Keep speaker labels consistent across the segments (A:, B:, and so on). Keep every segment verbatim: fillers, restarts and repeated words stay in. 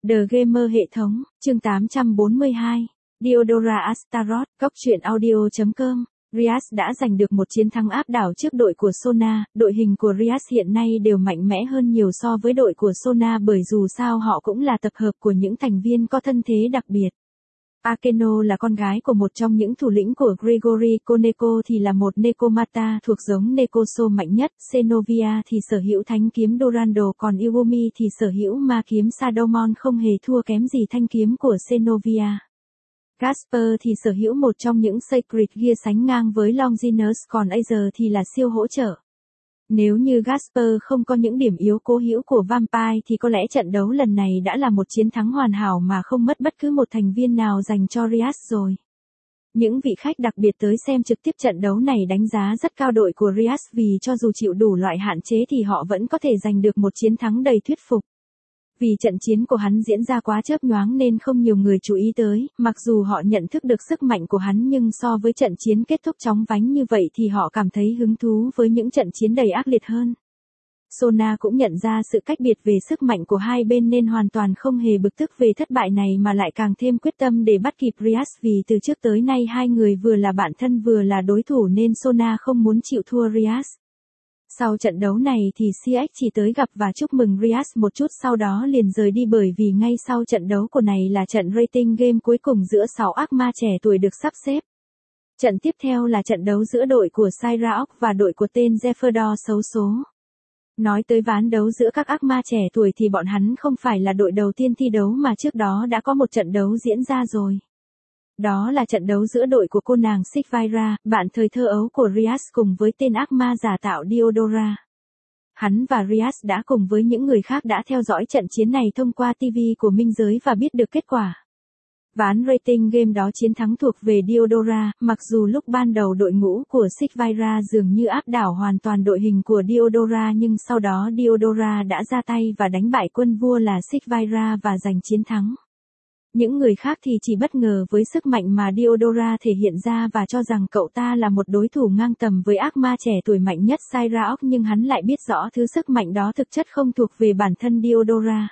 A: The Gamer hệ thống, chương tám trăm bốn mươi hai. Diodora Astaroth, Cóc truyện audio chấm com. Rias đã giành được một chiến thắng áp đảo trước đội của Sona. Đội hình của Rias hiện nay đều mạnh mẽ hơn nhiều so với đội của Sona bởi dù sao họ cũng là tập hợp của những thành viên có thân thế đặc biệt. Akeno là con gái của một trong những thủ lĩnh của Gregory, Koneko thì là một Nekomata thuộc giống Nekoso mạnh nhất, Xenovia thì sở hữu thánh kiếm Durando, còn Iwumi thì sở hữu ma kiếm Sadomon không hề thua kém gì thanh kiếm của Xenovia. Casper thì sở hữu một trong những Sacred Gear sánh ngang với Longinus, còn Aether thì là siêu hỗ trợ. Nếu như Gasper không có những điểm yếu cố hữu của Vampire thì có lẽ trận đấu lần này đã là một chiến thắng hoàn hảo mà không mất bất cứ một thành viên nào dành cho Rias rồi. Những vị khách đặc biệt tới xem trực tiếp trận đấu này đánh giá rất cao đội của Rias vì cho dù chịu đủ loại hạn chế thì họ vẫn có thể giành được một chiến thắng đầy thuyết phục. Vì trận chiến của hắn diễn ra quá chớp nhoáng nên không nhiều người chú ý tới, mặc dù họ nhận thức được sức mạnh của hắn nhưng so với trận chiến kết thúc chóng vánh như vậy thì họ cảm thấy hứng thú với những trận chiến đầy ác liệt hơn. Sona cũng nhận ra sự cách biệt về sức mạnh của hai bên nên hoàn toàn không hề bực tức về thất bại này mà lại càng thêm quyết tâm để bắt kịp Rias vì từ trước tới nay hai người vừa là bạn thân vừa là đối thủ nên Sona không muốn chịu thua Rias. Sau trận đấu này thì xê ích chỉ tới gặp và chúc mừng Rias một chút sau đó liền rời đi bởi vì ngay sau trận đấu của này là trận rating game cuối cùng giữa sáu ác ma trẻ tuổi được sắp xếp. Trận tiếp theo là trận đấu giữa đội của Cyraok và đội của tên Zephyrdor xấu số. Nói tới ván đấu giữa các ác ma trẻ tuổi thì bọn hắn không phải là đội đầu tiên thi đấu mà trước đó đã có một trận đấu diễn ra rồi. Đó là trận đấu giữa đội của cô nàng Sigvaira, bạn thời thơ ấu của Rias cùng với tên ác ma giả tạo Diodora. Hắn và Rias đã cùng với những người khác đã theo dõi trận chiến này thông qua ti vi của minh giới và biết được kết quả. Ván rating game đó chiến thắng thuộc về Diodora, mặc dù lúc ban đầu đội ngũ của Sigvaira dường như áp đảo hoàn toàn đội hình của Diodora nhưng sau đó Diodora đã ra tay và đánh bại quân vua là Sigvaira và giành chiến thắng. Những người khác thì chỉ bất ngờ với sức mạnh mà Diodora thể hiện ra và cho rằng cậu ta là một đối thủ ngang tầm với ác ma trẻ tuổi mạnh nhất Cyraok nhưng hắn lại biết rõ thứ sức mạnh đó thực chất không thuộc về bản thân Diodora.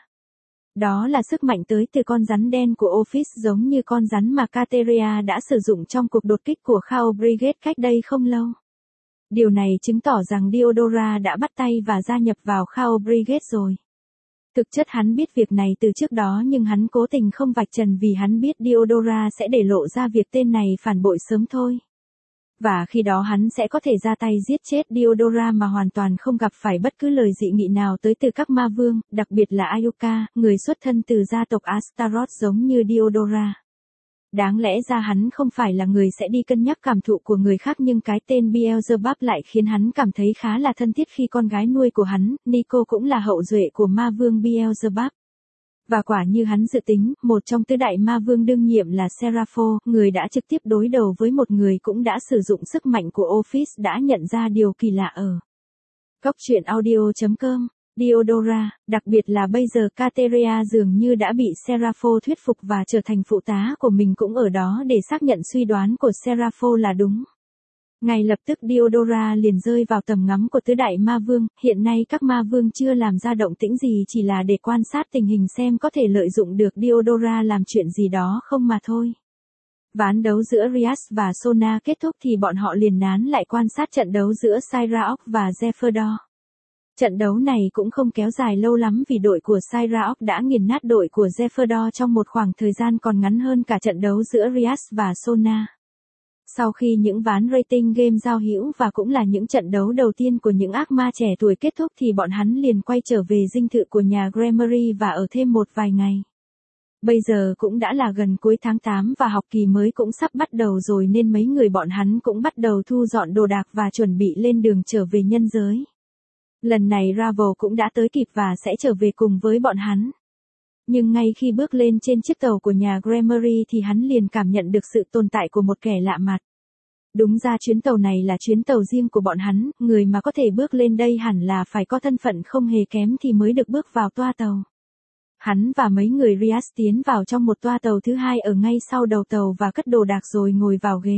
A: Đó là sức mạnh tới từ con rắn đen của Ophis giống như con rắn mà Kateria đã sử dụng trong cuộc đột kích của Chaos Brigade cách đây không lâu. Điều này chứng tỏ rằng Diodora đã bắt tay và gia nhập vào Chaos Brigade rồi. Thực chất hắn biết việc này từ trước đó nhưng hắn cố tình không vạch trần vì hắn biết Diodora sẽ để lộ ra việc tên này phản bội sớm thôi. Và khi đó hắn sẽ có thể ra tay giết chết Diodora mà hoàn toàn không gặp phải bất cứ lời dị nghị nào tới từ các ma vương, đặc biệt là Ayuka, người xuất thân từ gia tộc Astaroth giống như Diodora. Đáng lẽ ra hắn không phải là người sẽ đi cân nhắc cảm thụ của người khác nhưng cái tên Beelzebub lại khiến hắn cảm thấy khá là thân thiết khi con gái nuôi của hắn, Nico cũng là hậu duệ của ma vương Beelzebub. Và quả như hắn dự tính, một trong tứ đại ma vương đương nhiệm là Serapho, người đã trực tiếp đối đầu với một người cũng đã sử dụng sức mạnh của Ophis đã nhận ra điều kỳ lạ ở. Cóc truyện audio chấm com. Diodora, đặc biệt là bây giờ Kateria dường như đã bị Serapho thuyết phục và trở thành phụ tá của mình cũng ở đó để xác nhận suy đoán của Serapho là đúng. Ngay lập tức Diodora liền rơi vào tầm ngắm của tứ đại ma vương, hiện nay các ma vương chưa làm ra động tĩnh gì chỉ là để quan sát tình hình xem có thể lợi dụng được Diodora làm chuyện gì đó không mà thôi. Ván đấu giữa Rias và Sona kết thúc thì bọn họ liền nán lại quan sát trận đấu giữa Cyraok và Zephyrdor. Trận đấu này cũng không kéo dài lâu lắm vì đội của Cyraok đã nghiền nát đội của Zephyrdor trong một khoảng thời gian còn ngắn hơn cả trận đấu giữa Rias và Sona. Sau khi những ván rating game giao hữu và cũng là những trận đấu đầu tiên của những ác ma trẻ tuổi kết thúc thì bọn hắn liền quay trở về dinh thự của nhà Gremory và ở thêm một vài ngày. Bây giờ cũng đã là gần cuối tháng tám và học kỳ mới cũng sắp bắt đầu rồi nên mấy người bọn hắn cũng bắt đầu thu dọn đồ đạc và chuẩn bị lên đường trở về nhân giới. Lần này Ravel cũng đã tới kịp và sẽ trở về cùng với bọn hắn. Nhưng ngay khi bước lên trên chiếc tàu của nhà Gremory thì hắn liền cảm nhận được sự tồn tại của một kẻ lạ mặt. Đúng ra chuyến tàu này là chuyến tàu riêng của bọn hắn, người mà có thể bước lên đây hẳn là phải có thân phận không hề kém thì mới được bước vào toa tàu. Hắn và mấy người Rias tiến vào trong một toa tàu thứ hai ở ngay sau đầu tàu và cất đồ đạc rồi ngồi vào ghế.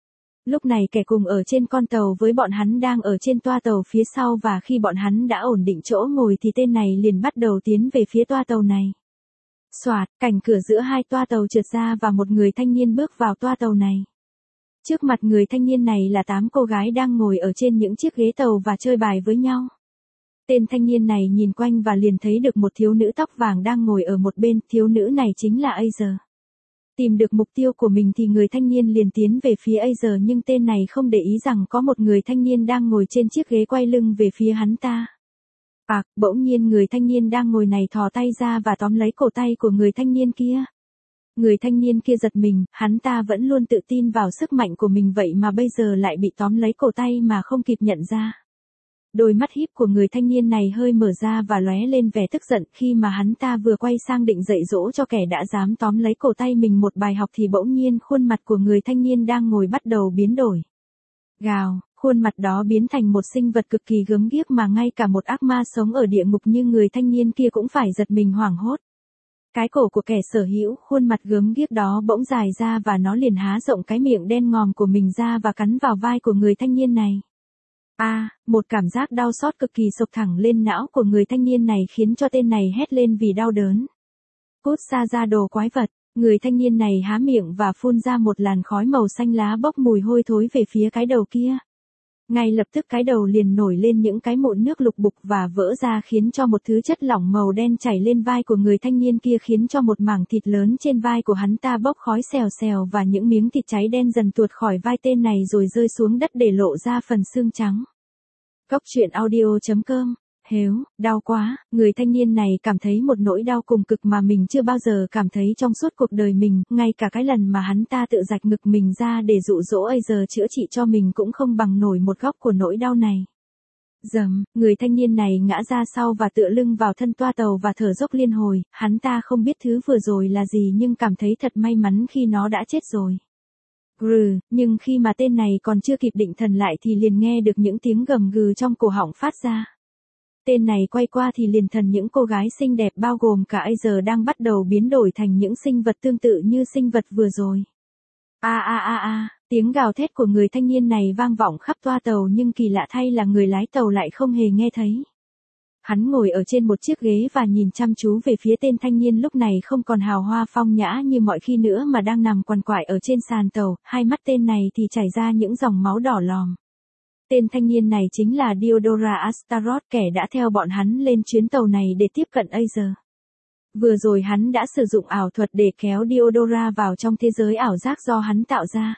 A: Lúc này kẻ cùng ở trên con tàu với bọn hắn đang ở trên toa tàu phía sau và khi bọn hắn đã ổn định chỗ ngồi thì tên này liền bắt đầu tiến về phía toa tàu này. Soạt, cảnh cửa giữa hai toa tàu trượt ra và một người thanh niên bước vào toa tàu này. Trước mặt người thanh niên này là tám cô gái đang ngồi ở trên những chiếc ghế tàu và chơi bài với nhau. Tên thanh niên này nhìn quanh và liền thấy được một thiếu nữ tóc vàng đang ngồi ở một bên, thiếu nữ này chính là Acer. Tìm được mục tiêu của mình thì người thanh niên liền tiến về phía Acer, nhưng tên này không để ý rằng có một người thanh niên đang ngồi trên chiếc ghế quay lưng về phía hắn ta. À, bỗng nhiên người thanh niên đang ngồi này thò tay ra và tóm lấy cổ tay của người thanh niên kia. Người thanh niên kia giật mình, hắn ta vẫn luôn tự tin vào sức mạnh của mình vậy mà bây giờ lại bị tóm lấy cổ tay mà không kịp nhận ra. Đôi mắt híp của người thanh niên này hơi mở ra và lóe lên vẻ tức giận, khi mà hắn ta vừa quay sang định dạy dỗ cho kẻ đã dám tóm lấy cổ tay mình một bài học thì bỗng nhiên khuôn mặt của người thanh niên đang ngồi bắt đầu biến đổi. Gào, khuôn mặt đó biến thành một sinh vật cực kỳ gớm ghiếc mà ngay cả một ác ma sống ở địa ngục như người thanh niên kia cũng phải giật mình hoảng hốt. Cái cổ của kẻ sở hữu khuôn mặt gớm ghiếc đó bỗng dài ra và nó liền há rộng cái miệng đen ngòm của mình ra và cắn vào vai của người thanh niên này. A, à, một cảm giác đau xót cực kỳ xộc thẳng lên não của người thanh niên này khiến cho tên này hét lên vì đau đớn. Cút xa ra đồ quái vật, người thanh niên này há miệng và phun ra một làn khói màu xanh lá bốc mùi hôi thối về phía cái đầu kia. Ngay lập tức cái đầu liền nổi lên những cái mụn nước lục bục và vỡ ra khiến cho một thứ chất lỏng màu đen chảy lên vai của người thanh niên kia khiến cho một mảng thịt lớn trên vai của hắn ta bốc khói xèo xèo và những miếng thịt cháy đen dần tuột khỏi vai tên này rồi rơi xuống đất để lộ ra phần xương trắng. Cốc truyện audio chấm com. Héo, đau quá, người thanh niên này cảm thấy một nỗi đau cùng cực mà mình chưa bao giờ cảm thấy trong suốt cuộc đời mình, ngay cả cái lần mà hắn ta tự rạch ngực mình ra để dụ dỗ Acer chữa trị cho mình cũng không bằng nổi một góc của nỗi đau này. Dầm, người thanh niên này ngã ra sau và tựa lưng vào thân toa tàu và thở dốc liên hồi, hắn ta không biết thứ vừa rồi là gì nhưng cảm thấy thật may mắn khi nó đã chết rồi. Gừ, nhưng khi mà tên này còn chưa kịp định thần lại thì liền nghe được những tiếng gầm gừ trong cổ họng phát ra. Tên này quay qua thì liền thần những cô gái xinh đẹp bao gồm cả Acer đang bắt đầu biến đổi thành những sinh vật tương tự như sinh vật vừa rồi. A a a a, tiếng gào thét của người thanh niên này vang vọng khắp toa tàu nhưng kỳ lạ thay là người lái tàu lại không hề nghe thấy. Hắn ngồi ở trên một chiếc ghế và nhìn chăm chú về phía tên thanh niên lúc này không còn hào hoa phong nhã như mọi khi nữa mà đang nằm quằn quại ở trên sàn tàu, hai mắt tên này thì chảy ra những dòng máu đỏ lòm. Tên thanh niên này chính là Diodora Astaroth, kẻ đã theo bọn hắn lên chuyến tàu này để tiếp cận Acer. Vừa rồi hắn đã sử dụng ảo thuật để kéo Diodora vào trong thế giới ảo giác do hắn tạo ra.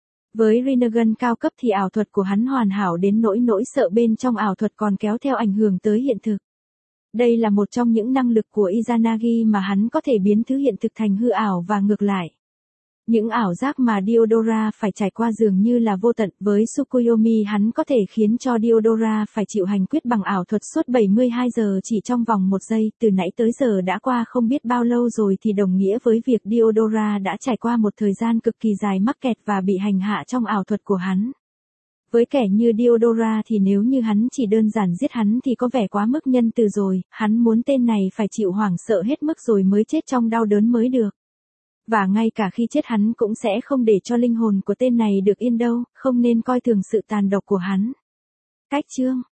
A: Với Rinnegan cao cấp thì ảo thuật của hắn hoàn hảo đến nỗi nỗi sợ bên trong ảo thuật còn kéo theo ảnh hưởng tới hiện thực. Đây là một trong những năng lực của Izanagi mà hắn có thể biến thứ hiện thực thành hư ảo và ngược lại. Những ảo giác mà Diodora phải trải qua dường như là vô tận, với Tsukuyomi hắn có thể khiến cho Diodora phải chịu hành quyết bằng ảo thuật suốt bảy mươi hai giờ chỉ trong vòng một giây, từ nãy tới giờ đã qua không biết bao lâu rồi thì đồng nghĩa với việc Diodora đã trải qua một thời gian cực kỳ dài mắc kẹt và bị hành hạ trong ảo thuật của hắn. Với kẻ như Diodora thì nếu như hắn chỉ đơn giản giết hắn thì có vẻ quá mức nhân từ rồi, hắn muốn tên này phải chịu hoảng sợ hết mức rồi mới chết trong đau đớn mới được. Và ngay cả khi chết hắn cũng sẽ không để cho linh hồn của tên này được yên đâu, không nên coi thường sự tàn độc của hắn. Cách chương